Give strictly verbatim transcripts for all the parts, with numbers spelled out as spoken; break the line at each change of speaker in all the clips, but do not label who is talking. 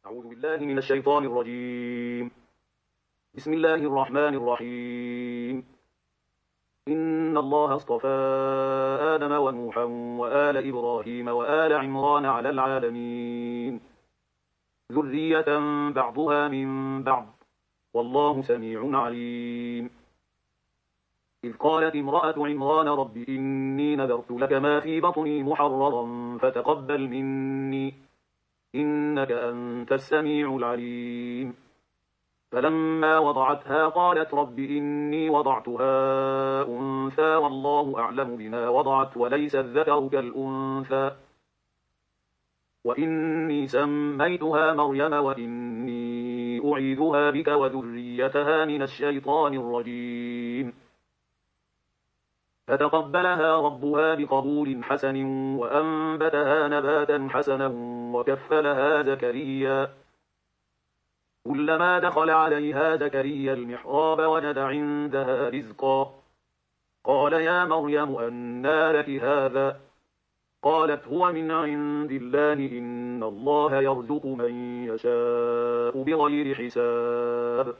أعوذ بالله من الشيطان الرجيم. بسم الله الرحمن الرحيم. إن الله اصطفى آدم ونوحا وآل إبراهيم وآل عمران على العالمين ذرية بعضها من بعض والله سميع عليم. إذ قالت امرأة عمران رب إني نذرت لك ما في بطني محررا فتقبل مني إنك أنت السميع العليم. فلما وضعتها قالت رب إني وضعتها أنثى والله أعلم بما وضعت وليس الذكر كالأنثى وإني سميتها مريم وإني أعيذها بك وذريتها من الشيطان الرجيم. فتقبلها ربها بقبول حسن وأنبتها نباتا حسنا وكفلها زكريا. كلما دخل عليها زكريا المحراب وجد عندها رزقا قال يا مريم أنى لك هذا؟ قالت هو من عند الله إن الله يرزق من يشاء بغير حساب.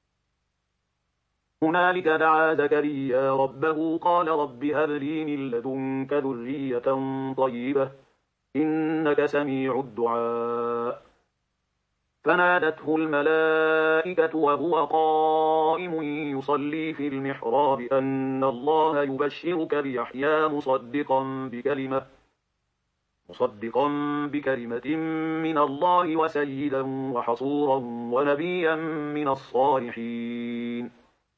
هنالك دعا زكريا ربه قال رب هب لي من لدنك ذرية طيبة إنك سميع الدعاء. فنادته الملائكة وهو قائم يصلي في المحراب أن الله يبشرك بيحيى مصدقا بكلمة مصدقا بكلمة من الله وسيدا وحصورا ونبيا من الصالحين.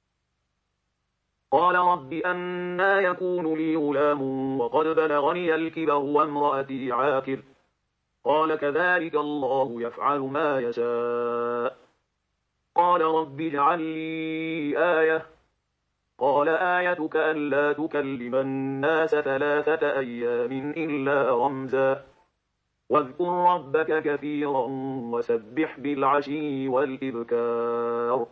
قال رب أنى يكون لي غلام وقد بلغني الكبر وامرأتي عاقر قال كذلك الله يفعل ما يشاء. قال رب اجعل لي آية قال آيتك ألا تكلم الناس ثلاثة أيام إلا رمزا واذكر ربك كثيرا وسبح بالعشي والإبكار.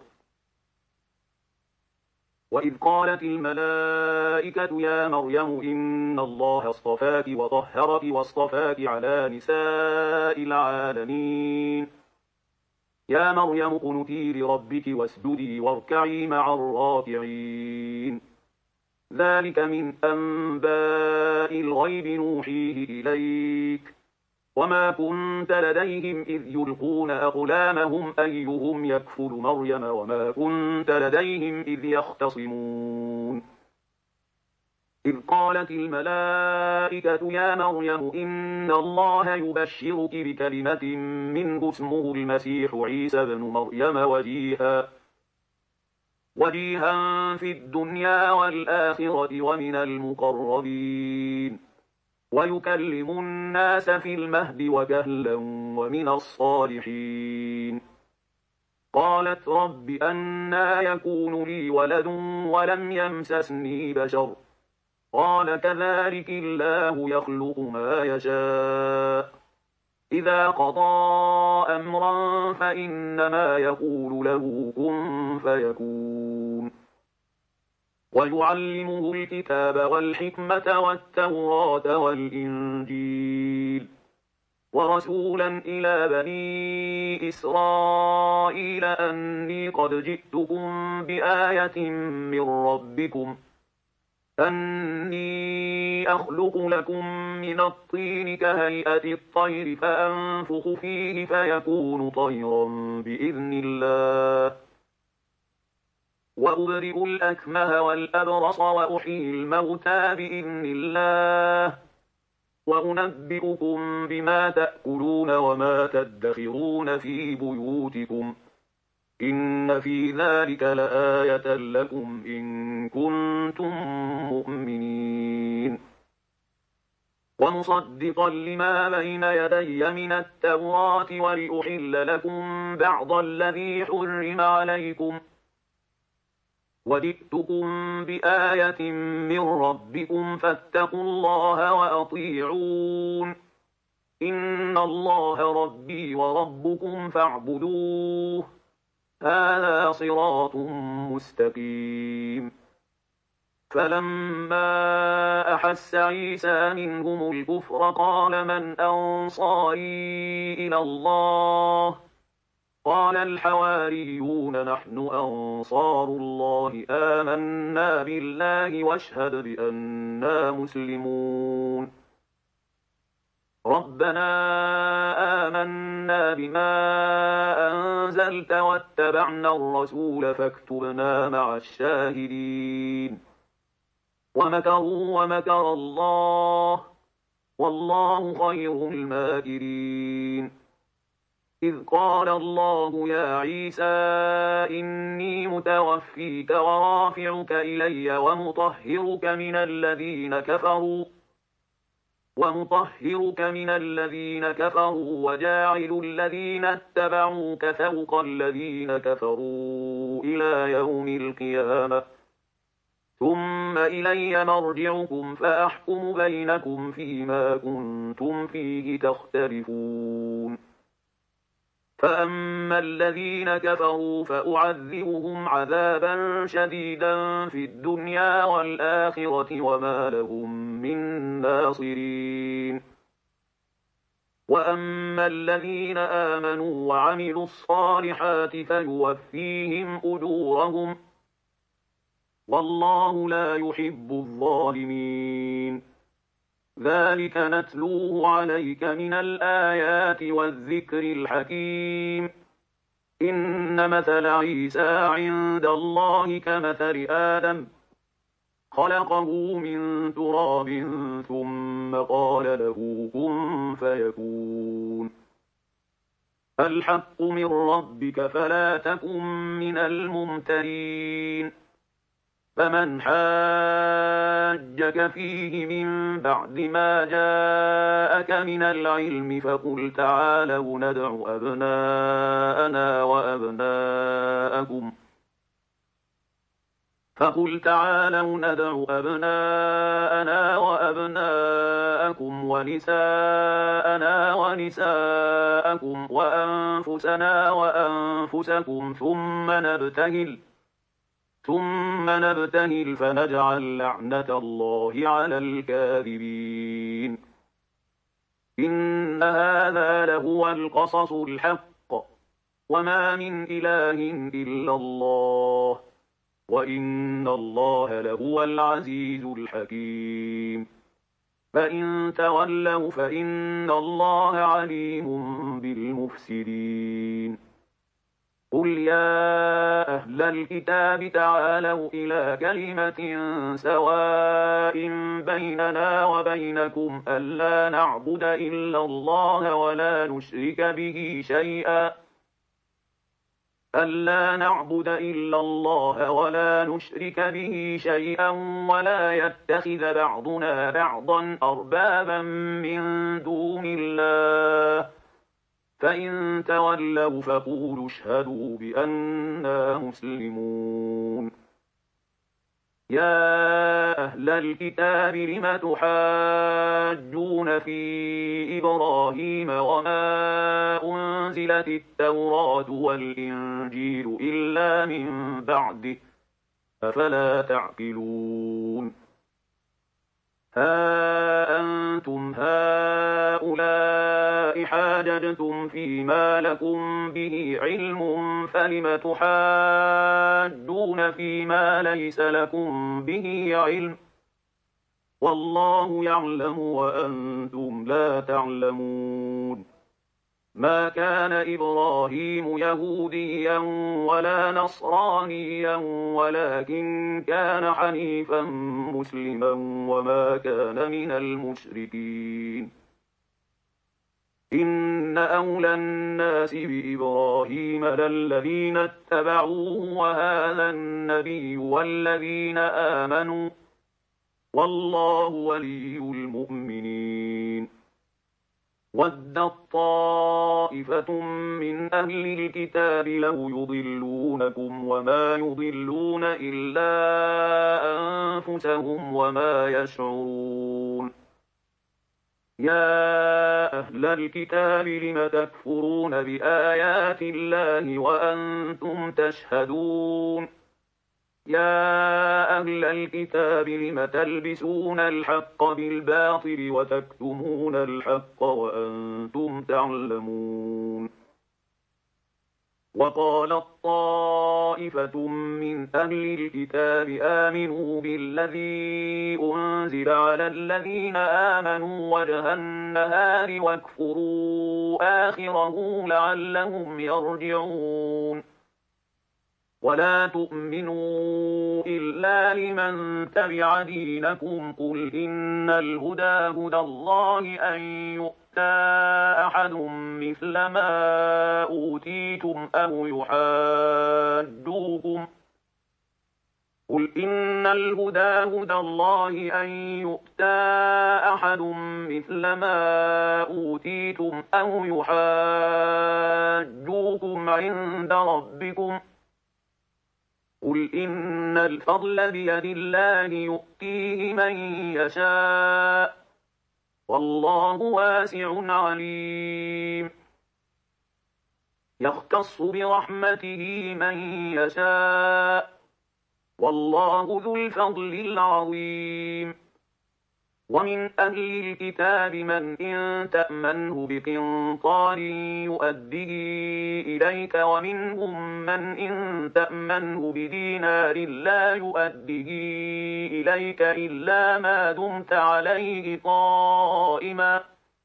وإذ قالت الملائكة يا مريم إن الله اصطفاك وطهرك واصطفاك على نساء العالمين يا مريم اقنتي لربك واسجدي واركعي مع الراكعين. ذلك من أنباء الغيب نوحيه إليك وما كنت لديهم إذ يلقون أقلامهم أيهم يكفل مريم وما كنت لديهم إذ يختصمون. إذ قالت الملائكة يا مريم إن الله يبشرك بكلمة منه اسمه المسيح عيسى بن مريم وجيها وجيها في الدنيا والآخرة ومن المقربين ويكلم الناس في المهد وكهلا ومن الصالحين. قالت رب أنى يكون لي ولد ولم يمسسني بشر قال كذلك الله يخلق ما يشاء إذا قضى أمرا فإنما يقول له كن فيكون. ويعلمه الكتاب والحكمة والتوراة والإنجيل ورسولا إلى بني إسرائيل أني قد جئتكم بآية من ربكم أني أخلق لكم من الطين كهيئة الطير فأنفخ فيه فيكون طيرا بإذن الله وأبرئ الأكمه والأبرص وأحيي الموتى بإذن الله وأنبئكم بما تأكلون وما تدخرون في بيوتكم إن في ذلك لآية لكم إن كنتم مؤمنين. ومصدقا لما بين يدي من التوراة ولأحل لكم بعض الذي حرم عليكم وجئتكم بآية من ربكم فاتقوا الله وأطيعون إن الله ربي وربكم فاعبدوه هذا صراط مستقيم. فلما أحس عيسى منهم الكفر قال من أنصاري إلى الله قال الحواريون نحن أنصار الله آمنا بالله واشهد بأننا مسلمون ربنا آمنا بما أنزلت واتبعنا الرسول فاكتبنا مع الشاهدين ومكروا ومكر الله والله خير الماكرين إذ قال الله يا عيسى إني متوفيك ورافعك إلي ومطهرك من الذين كفروا ومطهرك من الذين كفروا وجاعل الذين اتبعوك فوق الذين كفروا إلى يوم القيامة ثم إلي مرجعكم فأحكم بينكم فيما كنتم فيه تختلفون فأما الذين كفروا فأعذبهم عذابا شديدا في الدنيا والآخرة وما لهم من ناصرين وأما الذين آمنوا وعملوا الصالحات فيوفيهم أجورهم والله لا يحب الظالمين ذلك نتلوه عليك من الآيات والذكر الحكيم إن مثل عيسى عند الله كمثل آدم خلقه من تراب ثم قال له كن فيكون الحق من ربك فلا تكن من الممترين فمن حاجك فيه من بعد ما جاءك من العلم فقل تعالوا ندع أبناءنا وأبناءكم فقل تعالوا ندع أبناءنا وأبناءكم ونساءنا ونساءكم وأنفسنا وأنفسكم ثم نبتهل ثم نبتهل فنجعل لعنة الله على الكاذبين إن هذا لهو القصص الحق وما من إله إلا الله وإن الله لهو العزيز الحكيم فإن تولوا فإن الله عليم بالمفسدين قل يا أهل الكتاب تعالوا إلى كلمة سواء بيننا وبينكم ألا نعبد إلا الله ولا نشرك به شيئا ألا نعبد إلا الله ولا نشرك به شيئا ولا يتخذ بعضنا بعضا أربابا من دون الله فإن تولوا فقولوا اشهدوا بأننا مسلمون يا أهل الكتاب لم تحاجون في إبراهيم وما أنزلت التوراة والإنجيل إلا من بعده أفلا تعقلون ها أنتم هؤلاء حاججتم فيما لكم به علم فلم تحاجون فيما ليس لكم به علم والله يعلم وأنتم لا تعلمون ما كان إبراهيم يهوديا ولا نصرانيا ولكن كان حنيفا مسلما وما كان من المشركين إن أولى الناس بإبراهيم للذين اتبعوه وهذا النبي والذين آمنوا والله ولي المؤمنين ودت طائفة من أهل الكتاب لو يضلونكم وما يضلون إلا أنفسهم وما يشعرون يا أهل الكتاب لم تكفرون بآيات الله وأنتم تشهدون يا أهل الكتاب لم تلبسون الحق بالباطل وتكتمون الحق وأنتم تعلمون. وقالت طائفة من أهل الكتاب آمنوا بالذي أنزل على الذين آمنوا وجه النهار واكفروا آخره لعلهم يرجعون. ولا تؤمنوا إلا لمن تبع دينكم قل إن الهدى هدى الله أن يؤتى أحد مثل ما أوتيتم أو يحاجوكم قل إن الهدى هدى الله أن يؤتى أحد مثل ما أوتيتم أو يحاجوكم عند ربكم قل إن الفضل بيد الله يؤتيه من يشاء والله واسع عليم. يختص برحمته من يشاء والله ذو الفضل العظيم. ومن أهل الكتاب من إن تأمنه بقنطار يؤديه إليك ومنهم من إن تأمنه بدينار لا يؤديه إليك إلا ما دمت عليه قائما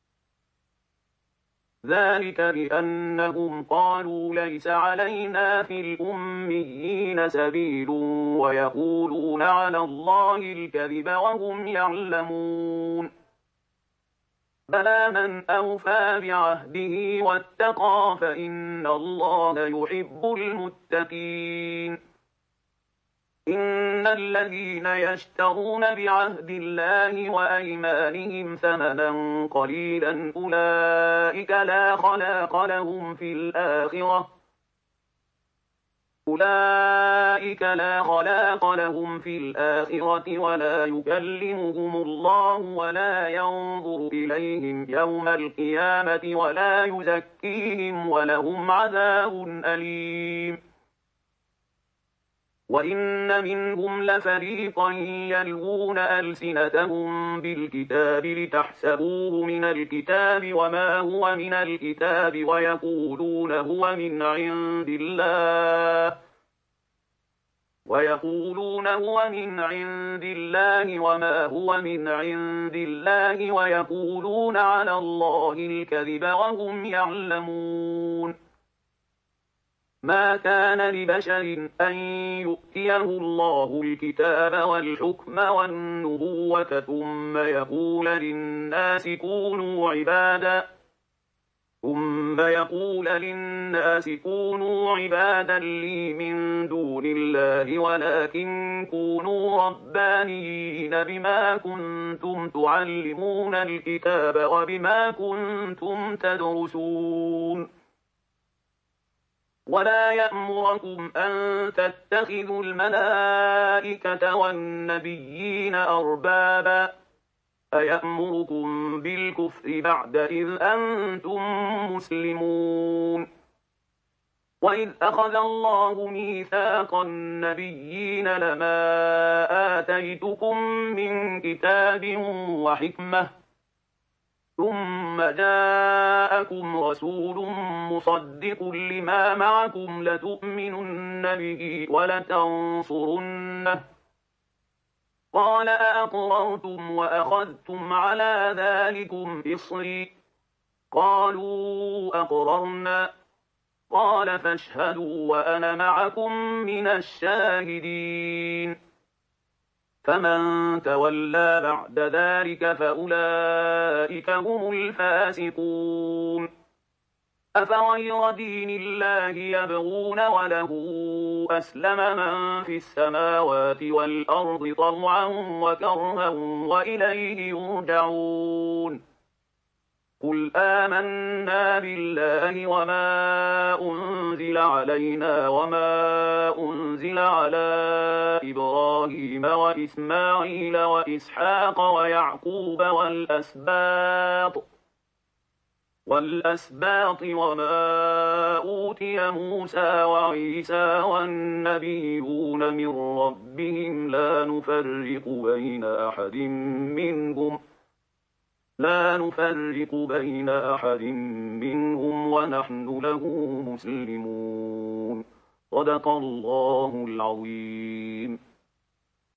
ذلك بأنهم قالوا ليس علينا في الأميين سبيل ويقولون على الله الكذب وهم يعلمون. بلى من أوفى بعهده واتقى فإن الله يحب المتقين. إن الذين يشترون بعهد الله وأيمانهم ثمنا قليلا أولئك لا خلاق لهم في الآخرة أولئك لا خلاق لهم في الآخرة ولا يكلمهم الله ولا ينظر إليهم يوم القيامة ولا يزكيهم ولهم عذاب أليم. وإن منهم لفريقا يلوون ألسنتهم بالكتاب لتحسبوه من الكتاب وما هو من الكتاب ويقولون هو من عند الله ويقولون هو من عند الله وما هو من عند الله ويقولون على الله الكذب وهم يعلمون. ما كان لبشر أن يؤتيه الله الكتاب والحكم والنبوة ثم يقول للناس كونوا عبادا ثم يقول للناس كونوا عبادا لي من دون الله ولكن كونوا ربانيين بما كنتم تعلمون الكتاب وبما كنتم تدرسون. ولا يأمركم أن تتخذوا الملائكة والنبيين أربابا أيأمركم بالكفر بعد إذ أنتم مسلمون. وإذ أخذ الله ميثاق النبيين لما آتيتكم من كتاب وحكمة ثم جاءكم رسول مصدق لما معكم لتؤمنن به ولتنصرنه قال أأقررتم وأخذتم على ذلكم إصري قالوا أقررنا قال فاشهدوا وأنا معكم من الشاهدين. فمن تولى بعد ذلك فأولئك هم الفاسقون. أفغير دين الله يبغون وله أسلم من في السماوات والأرض طوعا وكرها وإليه يرجعون. قل آمنا بالله وما أنزل علينا وما أنزل على إبراهيم وإسماعيل وإسحاق ويعقوب والأسباط والأسباط وما أوتي موسى وعيسى والنبيون من ربهم لا نفرق بين أحد منهم لا نفرق بين أحد منهم ونحن له مسلمون. صدق الله العظيم.